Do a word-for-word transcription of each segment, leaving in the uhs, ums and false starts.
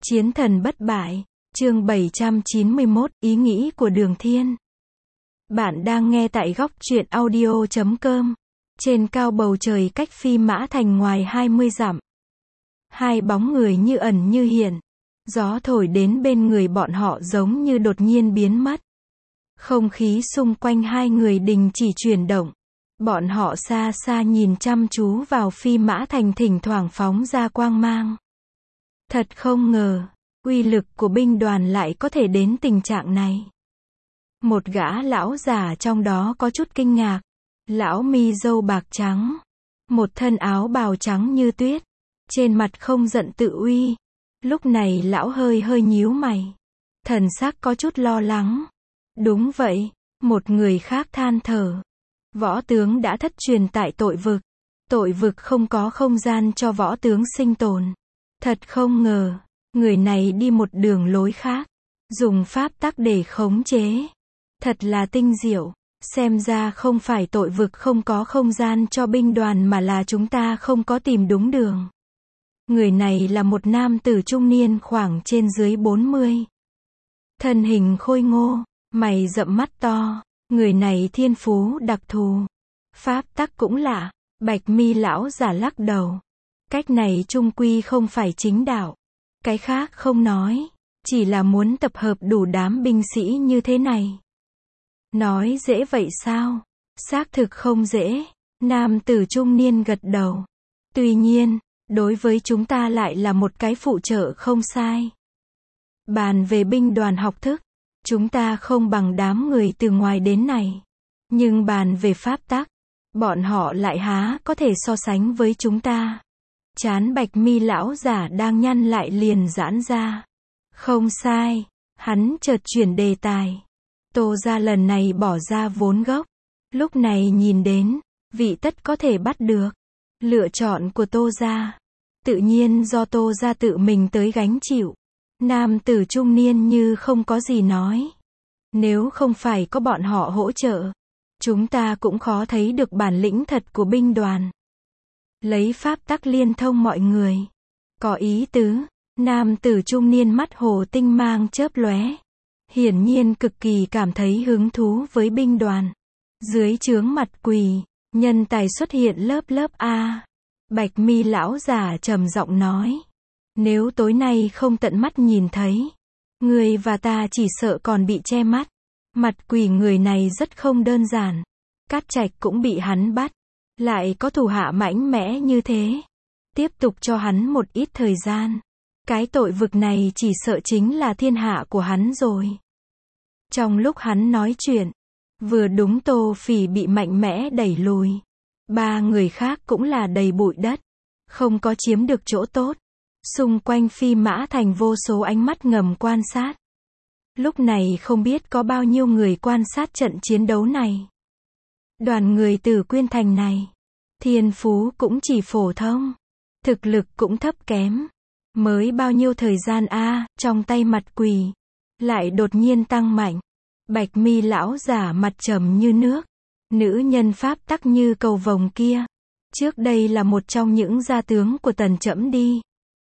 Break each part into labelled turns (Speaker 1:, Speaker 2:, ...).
Speaker 1: Chiến thần bất bại, chương bảy trăm chín mươi mốt, ý nghĩ của Đường Thiên. Bạn đang nghe tại góc truyện audio chấm com. Trên cao bầu trời cách Phi Mã Thành ngoài hai mươi dặm. Hai bóng người như ẩn như hiện. Gió thổi đến bên người bọn họ giống như đột nhiên biến mất. Không khí xung quanh hai người đình chỉ chuyển động. Bọn họ xa xa nhìn chăm chú vào Phi Mã Thành thỉnh thoảng phóng ra quang mang. Thật không ngờ, uy lực của binh đoàn lại có thể đến tình trạng này. Một gã lão già trong đó có chút kinh ngạc. Lão mi râu bạc trắng. Một thân áo bào trắng như tuyết. Trên mặt không giận tự uy. Lúc này lão hơi hơi nhíu mày. Thần sắc có chút lo lắng. Đúng vậy, một người khác than thở. Võ tướng đã thất truyền tại tội vực. Tội vực không có không gian cho võ tướng sinh tồn. Thật không ngờ, người này đi một đường lối khác. Dùng pháp tắc để khống chế. Thật là tinh diệu. Xem ra không phải tội vực không có không gian cho binh đoàn mà là chúng ta không có tìm đúng đường. Người này là một nam tử trung niên khoảng trên dưới bốn mươi. Thân hình khôi ngô, mày rậm mắt to. Người này thiên phú đặc thù. Pháp tắc cũng lạ. Bạch mi lão giả lắc đầu. Cách này chung quy không phải chính đạo. Cái khác không nói. Chỉ là muốn tập hợp đủ đám binh sĩ như thế này. Nói dễ vậy sao? Xác thực không dễ. Nam tử trung niên gật đầu. Tuy nhiên, đối với chúng ta lại là một cái phụ trợ không sai. Bàn về binh đoàn học thức, chúng ta không bằng đám người từ ngoài đến này. Nhưng bàn về pháp tắc, bọn họ lại há có thể so sánh với chúng ta. Trán bạch mi lão giả đang nhăn lại liền giãn ra. Không sai, hắn chợt chuyển đề tài. Tô gia lần này bỏ ra vốn gốc. Lúc này nhìn đến, vị tất có thể bắt được. Lựa chọn của Tô gia, tự nhiên do Tô gia tự mình tới gánh chịu. Nam tử trung niên như không có gì nói. Nếu không phải có bọn họ hỗ trợ, chúng ta cũng khó thấy được bản lĩnh thật của binh đoàn. Lấy pháp tắc liên thông mọi người. Có ý tứ. Nam tử trung niên mắt hồ tinh mang chớp lóe. Hiển nhiên cực kỳ cảm thấy hứng thú với binh đoàn. Dưới trướng mặt quỳ, nhân tài xuất hiện lớp lớp A. Bạch mi lão già trầm giọng nói. Nếu tối nay không tận mắt nhìn thấy, người và ta chỉ sợ còn bị che mắt. Mặt quỳ người này rất không đơn giản. Cát Trạch cũng bị hắn bắt. Lại có thủ hạ mãnh mẽ như thế. Tiếp tục cho hắn một ít thời gian. Cái tội vực này chỉ sợ chính là thiên hạ của hắn rồi. Trong lúc hắn nói chuyện, vừa đúng Tô Phỉ bị mạnh mẽ đẩy lùi. Ba người khác cũng là đầy bụi đất. Không có chiếm được chỗ tốt. Xung quanh Phi Mã Thành vô số ánh mắt ngầm quan sát. Lúc này không biết có bao nhiêu người quan sát trận chiến đấu này. Đoàn người từ Quyên Thành này, thiên phú cũng chỉ phổ thông. Thực lực cũng thấp kém. Mới bao nhiêu thời gian a à, trong tay mặt quỳ. Lại đột nhiên tăng mạnh. Bạch mi lão giả mặt trầm như nước. Nữ nhân pháp tắc như cầu vồng kia. Trước đây là một trong những gia tướng của Tần Trẫm đi.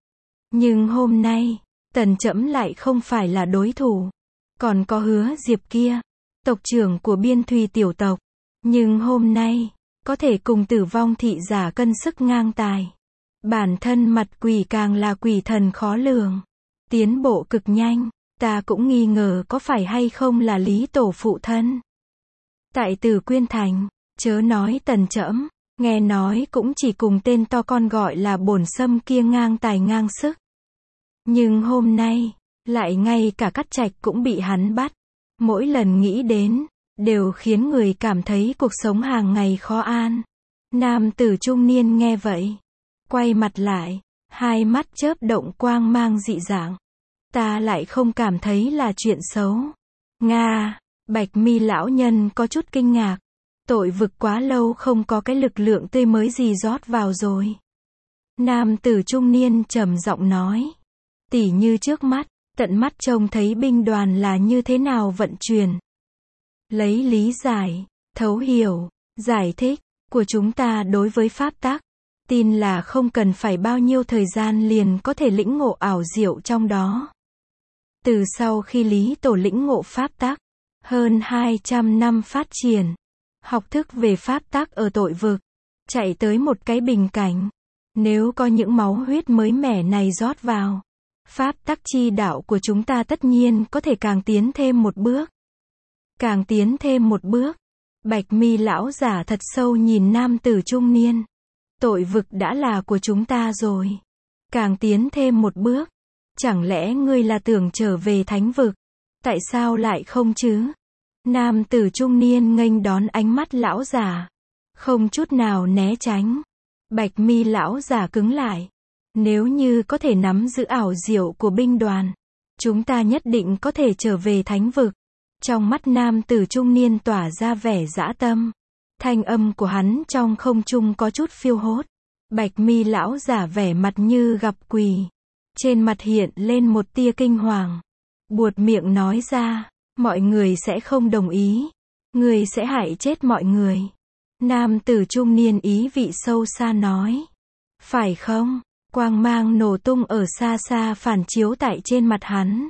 Speaker 1: Nhưng hôm nay, Tần Trẫm lại không phải là đối thủ. Còn có Hứa Diệp kia, tộc trưởng của Biên Thùy tiểu tộc. Nhưng hôm nay, có thể cùng Tử Vong thị giả cân sức ngang tài. Bản thân mặt quỷ càng là quỷ thần khó lường. Tiến bộ cực nhanh. Ta cũng nghi ngờ có phải hay không là Lý Tổ phụ thân. Tại Tử Quyên Thành, chớ nói Tần Trẫm, nghe nói cũng chỉ cùng tên to con gọi là Bổn Sâm kia ngang tài ngang sức. Nhưng hôm nay, lại ngay cả Cát Trạch cũng bị hắn bắt. Mỗi lần nghĩ đến, đều khiến người cảm thấy cuộc sống hàng ngày khó an. Nam tử trung niên nghe vậy, quay mặt lại, hai mắt chớp động quang mang dị dạng. Ta lại không cảm thấy là chuyện xấu. Nga, bạch mi lão nhân có chút kinh ngạc. Tội vực quá lâu không có cái lực lượng tươi mới gì rót vào rồi. Nam tử trung niên trầm giọng nói. Tỉ như trước mắt, tận mắt trông thấy binh đoàn là như thế nào vận chuyển. Lấy lý giải, thấu hiểu, giải thích của chúng ta đối với pháp tắc. tin là không cần phải bao nhiêu thời gian liền có thể lĩnh ngộ ảo diệu trong đó. Từ sau khi Lý Tổ lĩnh ngộ pháp tắc, hơn hai trăm năm phát triển, học thức về pháp tắc ở tội vực, chạy tới một cái bình cảnh. Nếu có những máu huyết mới mẻ này rót vào, pháp tắc chi đạo của chúng ta tất nhiên có thể càng tiến thêm một bước. Càng tiến thêm một bước. Bạch mi lão giả thật sâu nhìn nam tử trung niên. Tội vực đã là của chúng ta rồi. Càng tiến thêm một bước. Chẳng lẽ ngươi là tưởng trở về thánh vực? Tại sao lại không chứ? Nam tử trung niên nghênh đón ánh mắt lão giả. Không chút nào né tránh. Bạch mi lão giả cứng lại. Nếu như có thể nắm giữ ảo diệu của binh đoàn, chúng ta nhất định có thể trở về thánh vực. Trong mắt nam tử trung niên tỏa ra vẻ dã tâm. Thanh âm của hắn trong không trung có chút phiêu hốt. Bạch mi lão giả vẻ mặt như gặp quỷ. Trên mặt hiện lên một tia kinh hoàng. Buột miệng nói ra, mọi người sẽ không đồng ý. Người sẽ hại chết mọi người. Nam tử trung niên ý vị sâu xa nói. Phải không? Quang mang nổ tung ở xa xa phản chiếu tại trên mặt hắn.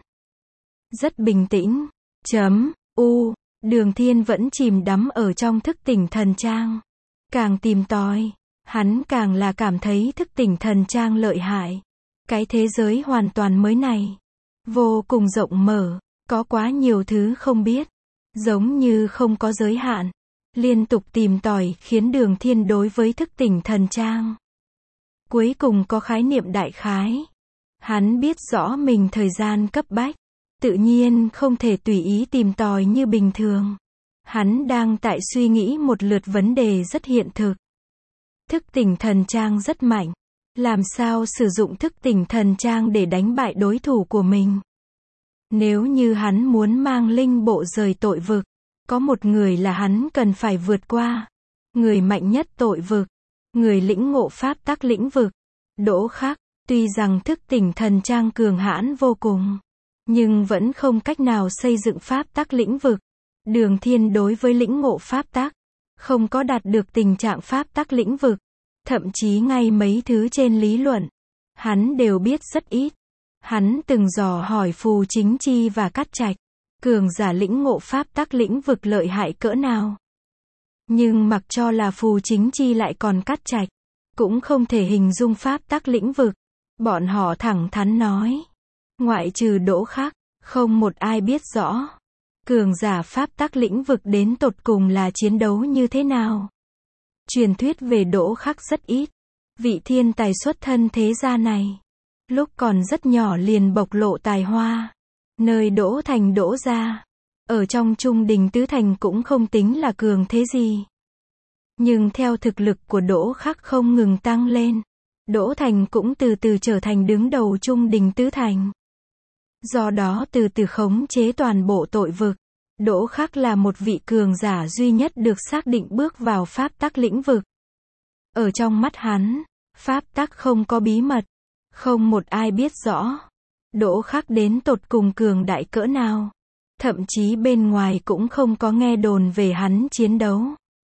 Speaker 1: Rất bình tĩnh. Chấm, u, Đường Thiên vẫn chìm đắm ở trong thức tỉnh thần trang. Càng tìm tòi, hắn càng là cảm thấy thức tỉnh thần trang lợi hại. Cái thế giới hoàn toàn mới này, vô cùng rộng mở, có quá nhiều thứ không biết, giống như không có giới hạn. Liên tục tìm tòi khiến Đường Thiên đối với thức tỉnh thần trang cuối cùng có khái niệm đại khái. Hắn biết rõ mình thời gian cấp bách, tự nhiên không thể tùy ý tìm tòi như bình thường. Hắn đang tại suy nghĩ một lượt vấn đề rất hiện thực. Thức tỉnh thần trang rất mạnh. Làm sao sử dụng thức tỉnh thần trang để đánh bại đối thủ của mình? Nếu như hắn muốn mang linh bộ rời tội vực, có một người là hắn cần phải vượt qua. Người mạnh nhất tội vực. Người lĩnh ngộ pháp tắc lĩnh vực. Đỗ Khắc, tuy rằng thức tỉnh thần trang cường hãn vô cùng, nhưng vẫn không cách nào xây dựng pháp tắc lĩnh vực. Đường Thiên đối với lĩnh ngộ pháp tắc, không có đạt được tình trạng pháp tắc lĩnh vực. Thậm chí ngay mấy thứ trên lý luận, hắn đều biết rất ít. Hắn từng dò hỏi Phù Chính Chi và Cát Trạch, cường giả lĩnh ngộ pháp tắc lĩnh vực lợi hại cỡ nào. Nhưng mặc cho là Phù Chính Chi lại còn Cát Trạch, cũng không thể hình dung pháp tắc lĩnh vực. Bọn họ thẳng thắn nói, ngoại trừ Đỗ Khắc, không một ai biết rõ cường giả pháp tắc lĩnh vực đến tột cùng là chiến đấu như thế nào. Truyền thuyết về Đỗ Khắc rất ít. Vị thiên tài xuất thân thế gia này, lúc còn rất nhỏ liền bộc lộ tài hoa. Nơi Đỗ Thành Đỗ gia, ở trong Trung Đình Tứ Thành cũng không tính là cường thế gì. Nhưng theo thực lực của Đỗ Khắc không ngừng tăng lên, Đỗ Thành cũng từ từ trở thành đứng đầu Trung Đình Tứ Thành. Do đó từ từ khống chế toàn bộ tội vực. Đỗ Khắc là một vị cường giả duy nhất được xác định bước vào pháp tắc lĩnh vực. Ở trong mắt hắn, pháp tắc không có bí mật, không một ai biết rõ Đỗ Khắc đến tột cùng cường đại cỡ nào. Thậm chí bên ngoài cũng không có nghe đồn về hắn chiến đấu.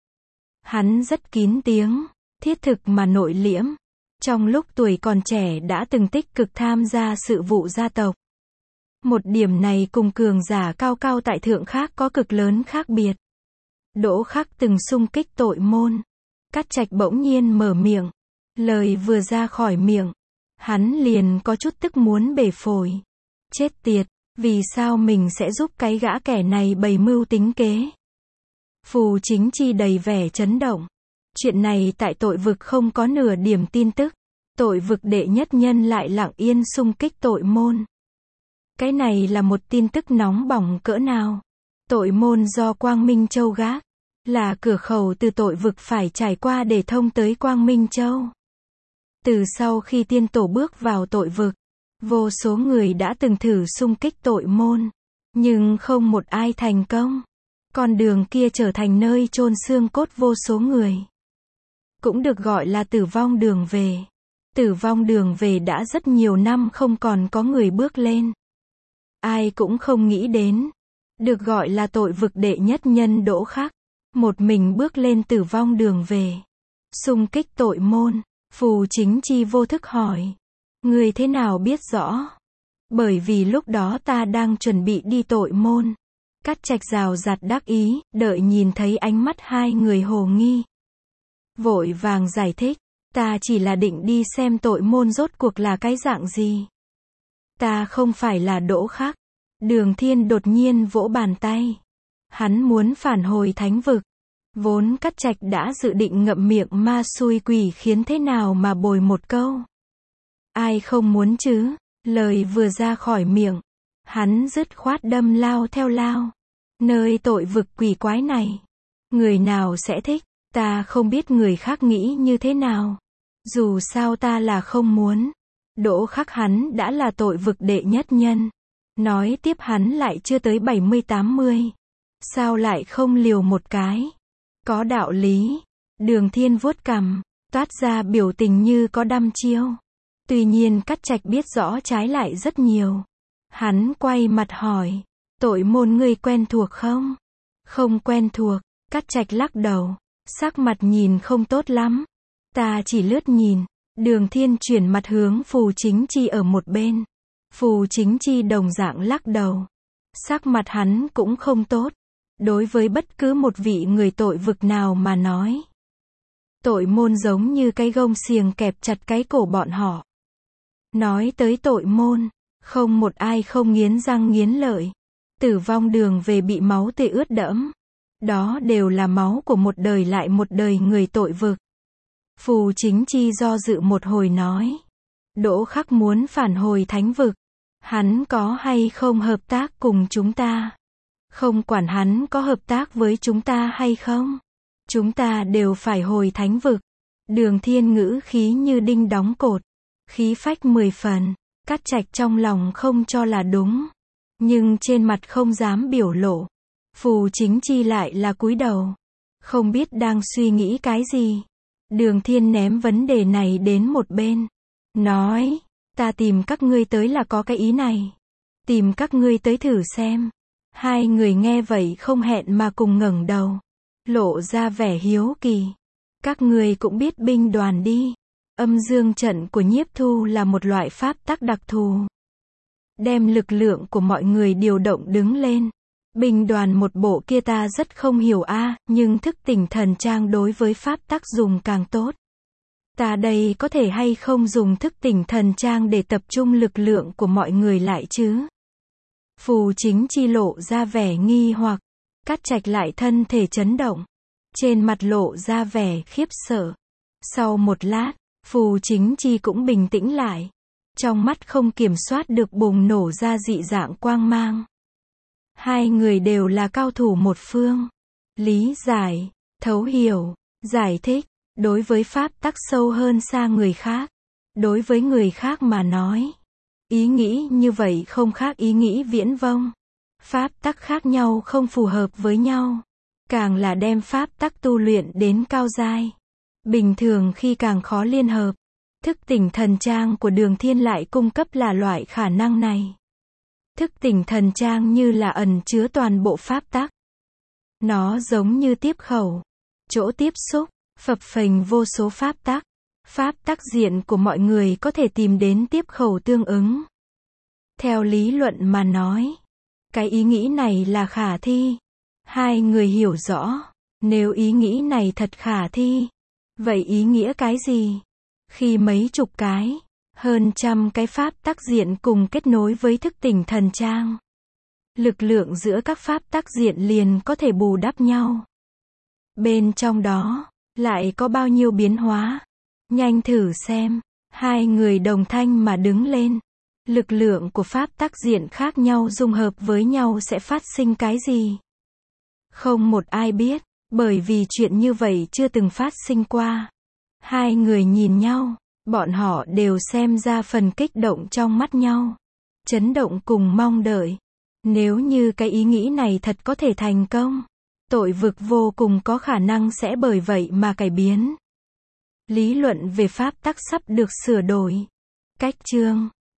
Speaker 1: Hắn rất kín tiếng, thiết thực mà nội liễm. Trong lúc tuổi còn trẻ đã từng tích cực tham gia sự vụ gia tộc. Một điểm này cùng cường giả cao cao tại thượng khác có cực lớn khác biệt. Đỗ Khắc từng xung kích tội môn. Cát Trạch bỗng nhiên mở miệng. Lời vừa ra khỏi miệng, hắn liền có chút tức muốn bể phổi. Chết tiệt, vì sao mình sẽ giúp cái gã kẻ này bày mưu tính kế? Phù Chính Chi đầy vẻ chấn động. Chuyện này tại tội vực không có nửa điểm tin tức. Tội vực đệ nhất nhân lại lặng yên xung kích tội môn. Cái này là một tin tức nóng bỏng cỡ nào? Tội môn do Quang Minh Châu gác, là cửa khẩu từ tội vực phải trải qua để thông tới Quang Minh Châu. Từ sau khi tiên tổ bước vào tội vực, vô số người đã từng thử xung kích tội môn, nhưng không một ai thành công. Con đường kia trở thành nơi chôn xương cốt vô số người. Cũng được gọi là tử vong đường về. Tử vong đường về đã rất nhiều năm không còn có người bước lên. Ai cũng không nghĩ đến, được gọi là tội vực đệ nhất nhân Đỗ Khắc, một mình bước lên tử vong đường về, xung kích tội môn. Phù Chính Chi vô thức hỏi. Ngươi thế nào biết rõ? Bởi vì lúc đó ta đang chuẩn bị đi tội môn. Cát Trạch rào rạt đắc ý, đợi nhìn thấy ánh mắt hai người hồ nghi. Vội vàng giải thích, ta chỉ là định đi xem tội môn rốt cuộc là cái dạng gì. Ta không phải là Đỗ Khắc. Đường Thiên đột nhiên vỗ bàn tay. Hắn muốn phản hồi thánh vực. Vốn Cát Trạch đã dự định ngậm miệng ma xui quỷ khiến thế nào mà bồi một câu. Ai không muốn chứ, lời vừa ra khỏi miệng. Hắn dứt khoát đâm lao theo lao. Nơi tội vực quỷ quái này. Người nào sẽ thích, ta không biết người khác nghĩ như thế nào. Dù sao ta là không muốn. Đỗ Khắc hắn đã là tội vực đệ nhất nhân. Nói tiếp hắn lại chưa tới bảy mươi tám mươi. Sao lại không liều một cái? Có đạo lý. Đường Thiên vuốt cằm, toát ra biểu tình như có đăm chiêu. Tuy nhiên Cát Trạch biết rõ trái lại rất nhiều. Hắn quay mặt hỏi, tội môn ngươi quen thuộc không? Không quen thuộc, Cát Trạch lắc đầu, sắc mặt nhìn không tốt lắm. Ta chỉ lướt nhìn. Đường Thiên chuyển mặt hướng Phù Chính Chi ở một bên. Phù Chính Chi đồng dạng lắc đầu. Sắc mặt hắn cũng không tốt. Đối với bất cứ một vị người tội vực nào mà nói. Tội môn giống như cái gông xiềng kẹp chặt cái cổ bọn họ. Nói tới tội môn, không một ai không nghiến răng nghiến lợi. Tử vong đường về bị máu tươi ướt đẫm. Đó đều là máu của một đời lại một đời người tội vực. Phù Chính Chi do dự một hồi nói. Đỗ Khắc muốn phản hồi thánh vực. Hắn có hay không hợp tác cùng chúng ta? Không quản hắn có hợp tác với chúng ta hay không. Chúng ta đều phải hồi thánh vực. Đường Thiên ngữ khí như đinh đóng cột. Khí phách mười phần. Cát Trạch trong lòng không cho là đúng. Nhưng trên mặt không dám biểu lộ. Phù Chính Chi lại là cúi đầu. Không biết đang suy nghĩ cái gì. Đường Thiên ném vấn đề này đến một bên. Nói, ta tìm các ngươi tới là có cái ý này. Tìm các ngươi tới thử xem. Hai người nghe vậy không hẹn mà cùng ngẩng đầu. Lộ ra vẻ hiếu kỳ. Các ngươi cũng biết binh đoàn đi. Âm dương trận của Nhiếp Thu là một loại pháp tắc đặc thù. Đem lực lượng của mọi người điều động đứng lên. Binh đoàn một bộ kia ta rất không hiểu a, à, nhưng thức tỉnh thần trang đối với pháp tắc dùng càng tốt. Ta đây có thể hay không dùng thức tỉnh thần trang để tập trung lực lượng của mọi người lại chứ? Phù Chính Chi lộ ra vẻ nghi hoặc. Cát Trạch lại thân thể chấn động. Trên mặt lộ ra vẻ khiếp sợ. Sau một lát, Phù Chính Chi cũng bình tĩnh lại. Trong mắt không kiểm soát được bùng nổ ra dị dạng quang mang. Hai người đều là cao thủ một phương. Lý giải, thấu hiểu, giải thích. Đối với pháp tắc sâu hơn xa người khác. Đối với người khác mà nói. Ý nghĩ như vậy không khác ý nghĩ viễn vông. Pháp tắc khác nhau không phù hợp với nhau. Càng là đem pháp tắc tu luyện đến cao giai. Bình thường khi càng khó liên hợp. Thức tỉnh thần trang của Đường Thiên lại cung cấp là loại khả năng này. Thức tỉnh thần trang như là ẩn chứa toàn bộ pháp tắc. Nó giống như tiếp khẩu. Chỗ tiếp xúc, phập phềnh vô số pháp tắc. Pháp tắc diện của mọi người có thể tìm đến tiếp khẩu tương ứng. Theo lý luận mà nói. Cái ý nghĩ này là khả thi. Hai người hiểu rõ. Nếu ý nghĩ này thật khả thi. Vậy ý nghĩa cái gì? Khi mấy chục cái, hơn trăm cái pháp tắc diện cùng kết nối với thức tỉnh thần trang. Lực lượng giữa các pháp tắc diện liền có thể bù đắp nhau. Bên trong đó, lại có bao nhiêu biến hóa? Nhanh thử xem. Hai người đồng thanh mà đứng lên. Lực lượng của pháp tắc diện khác nhau dung hợp với nhau sẽ phát sinh cái gì? Không một ai biết, bởi vì chuyện như vậy chưa từng phát sinh qua. Hai người nhìn nhau, bọn họ đều xem ra phần kích động trong mắt nhau. Chấn động cùng mong đợi. Nếu như cái ý nghĩ này thật có thể thành công, tội vực vô cùng có khả năng sẽ bởi vậy mà cải biến. Lý luận về pháp tắc sắp được sửa đổi. Cách chương